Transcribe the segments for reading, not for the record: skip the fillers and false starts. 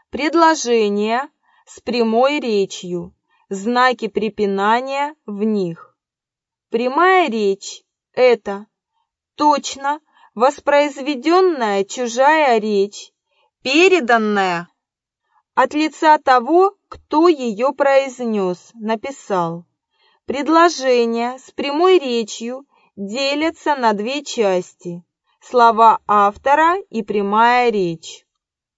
предложения с прямой речью, знаки препинания в них. Прямая речь – это точно воспроизведенная чужая речь, переданная от лица того, кто ее произнес, написал. Предложения с прямой речью делятся на две части – слова автора и прямая речь.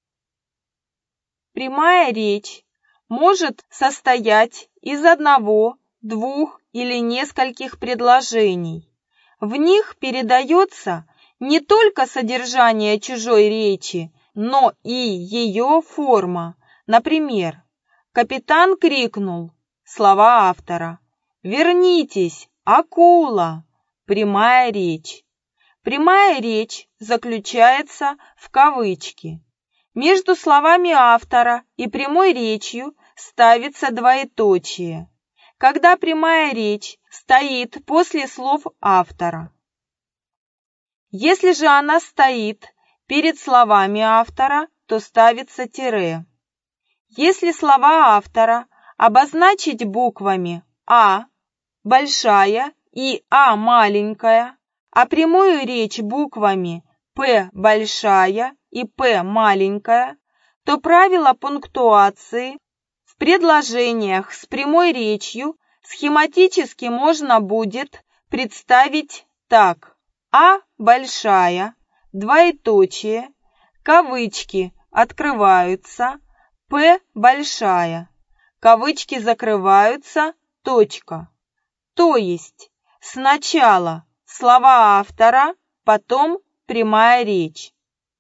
Прямая речь может состоять из одного, двух или нескольких предложений. В них передается не только содержание чужой речи, но и ее форма. Например, капитан крикнул, слова автора, «Вернитесь, акула!» Прямая речь. Прямая речь заключается в кавычке. Между словами автора и прямой речью ставится двоеточие, когда прямая речь стоит после слов автора. Если же она стоит перед словами автора, то ставится тире. Если слова автора обозначить буквами А большая и А маленькая, а прямую речь буквами П большая и П маленькая, то правило пунктуации в предложениях с прямой речью схематически можно будет представить так. А большая, двоеточие, кавычки открываются, П большая, кавычки закрываются, точка. То есть сначала слова автора, потом прямая речь.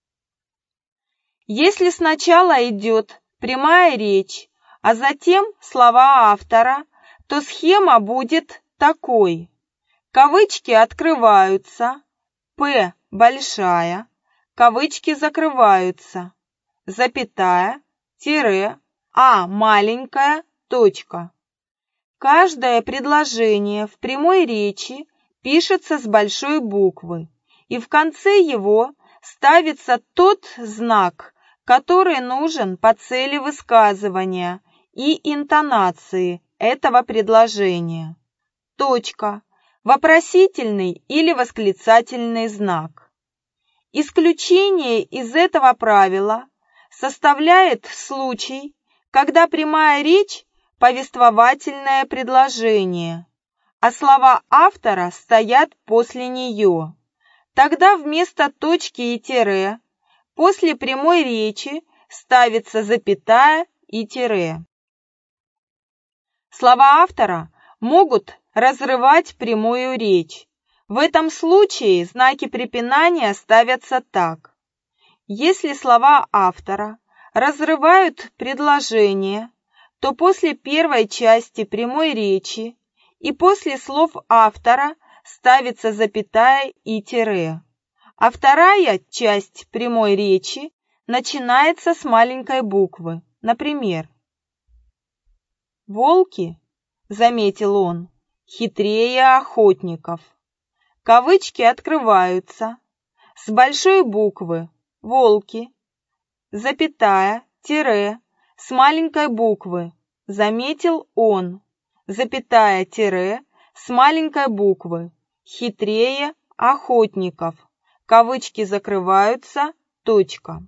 Если сначала идет прямая речь, а затем слова автора, то схема будет такой. Кавычки открываются, П большая, кавычки закрываются, запятая, тире, А маленькая, точка. Каждое предложение в прямой речи пишется с большой буквы, и в конце его ставится тот знак, который нужен по цели высказывания и интонации этого предложения. Точка, вопросительный или восклицательный знак. Исключение из этого правила составляет случай, когда прямая речь – повествовательное предложение, а слова автора стоят после нее. Тогда вместо точки и тире после прямой речи ставится запятая и тире. Слова автора могут разрывать прямую речь. В этом случае знаки препинания ставятся так. Если слова автора разрывают предложение, то после первой части прямой речи и после слов автора ставится запятая и тире, а вторая часть прямой речи начинается с маленькой буквы. Например, «Волки, — заметил он, — хитрее охотников». Кавычки открываются. С большой буквы «волки», запятая, тире, с маленькой буквы «заметил он», запятая, тире, с маленькой буквы «хитрее охотников», кавычки закрываются, точка.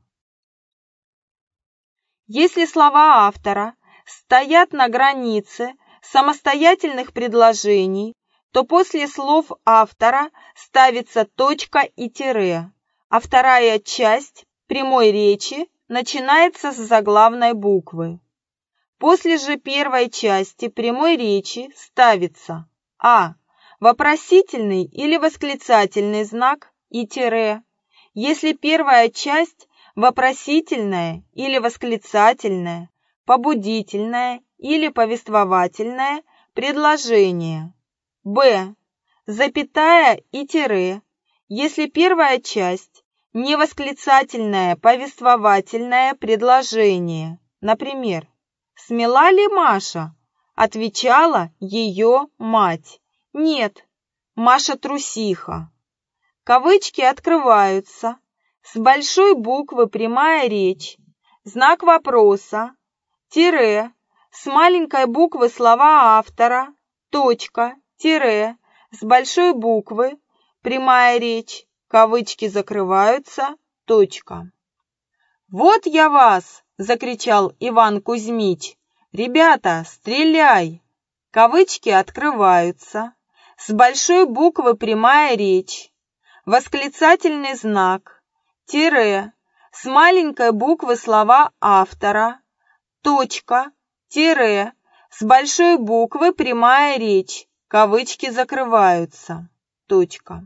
Если слова автора стоят на границе самостоятельных предложений, то после слов автора ставится точка и тире, а вторая часть прямой речи начинается с заглавной буквы. После же первой части прямой речи ставится А. Вопросительный или восклицательный знак и тире, если первая часть вопросительная или восклицательная, побудительное или повествовательное предложение. Б. Запятая и тире, если первая часть не восклицательное повествовательное предложение. Например, «Смела ли Маша?» – отвечала ее мать. «Нет, Маша трусиха». Кавычки открываются. С большой буквы прямая речь. знак вопроса, тире, с маленькой буквы слова автора, точка, тире, с большой буквы, прямая речь, кавычки закрываются, точка. «Вот я вас!» – закричал Иван Кузьмич. «Ребята, стреляй!» Кавычки открываются, с большой буквы прямая речь, восклицательный знак, тире, с маленькой буквы слова автора, точка, тире, с большой буквы прямая речь, кавычки закрываются, точка.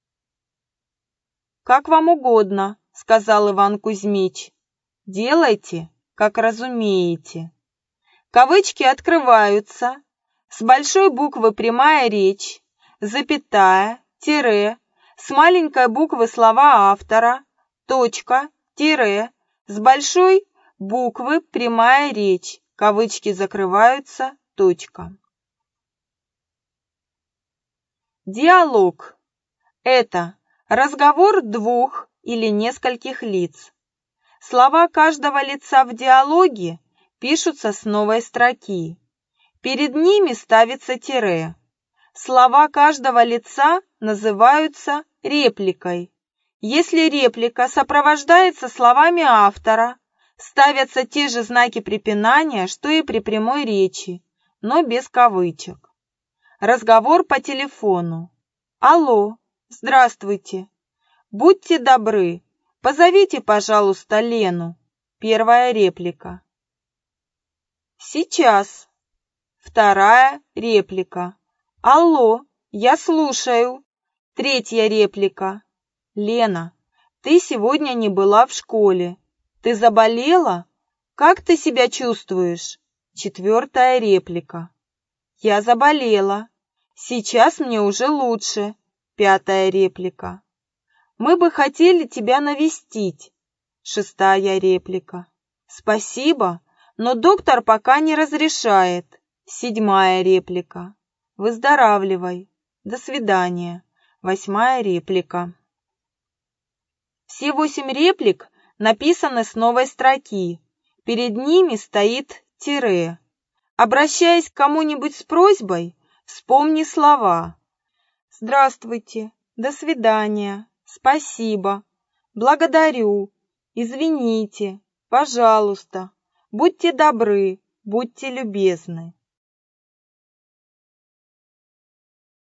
«Как вам угодно», — сказал Иван Кузьмич. «Делайте, как разумеете». Кавычки открываются, с большой буквы прямая речь, запятая, тире, с маленькой буквы слова автора, точка, тире, с большой буквы прямая речь, кавычки закрываются, точка. Диалог. Это разговор двух или нескольких лиц. Слова каждого лица в диалоге пишутся с новой строки. Перед ними ставится тире. Слова каждого лица называются репликой. Если реплика сопровождается словами автора, ставятся те же знаки препинания, что и при прямой речи, но без кавычек. Разговор по телефону. Алло, здравствуйте. Будьте добры, позовите, пожалуйста, Лену. Первая реплика. Сейчас. Вторая реплика. Алло, я слушаю. Третья реплика. Лена, ты сегодня не была в школе. Ты заболела? Как ты себя чувствуешь? Четвертая реплика. Я заболела. Сейчас мне уже лучше. Пятая реплика. Мы бы хотели тебя навестить. Шестая реплика. Спасибо, но доктор пока не разрешает. Седьмая реплика. Выздоравливай. До свидания. Восьмая реплика. Все 8 реплик написаны с новой строки. Перед ними стоит тире. Обращаясь к кому-нибудь с просьбой, вспомни слова. Здравствуйте. До свидания. Спасибо. Благодарю. Извините. Пожалуйста. Будьте добры. Будьте любезны.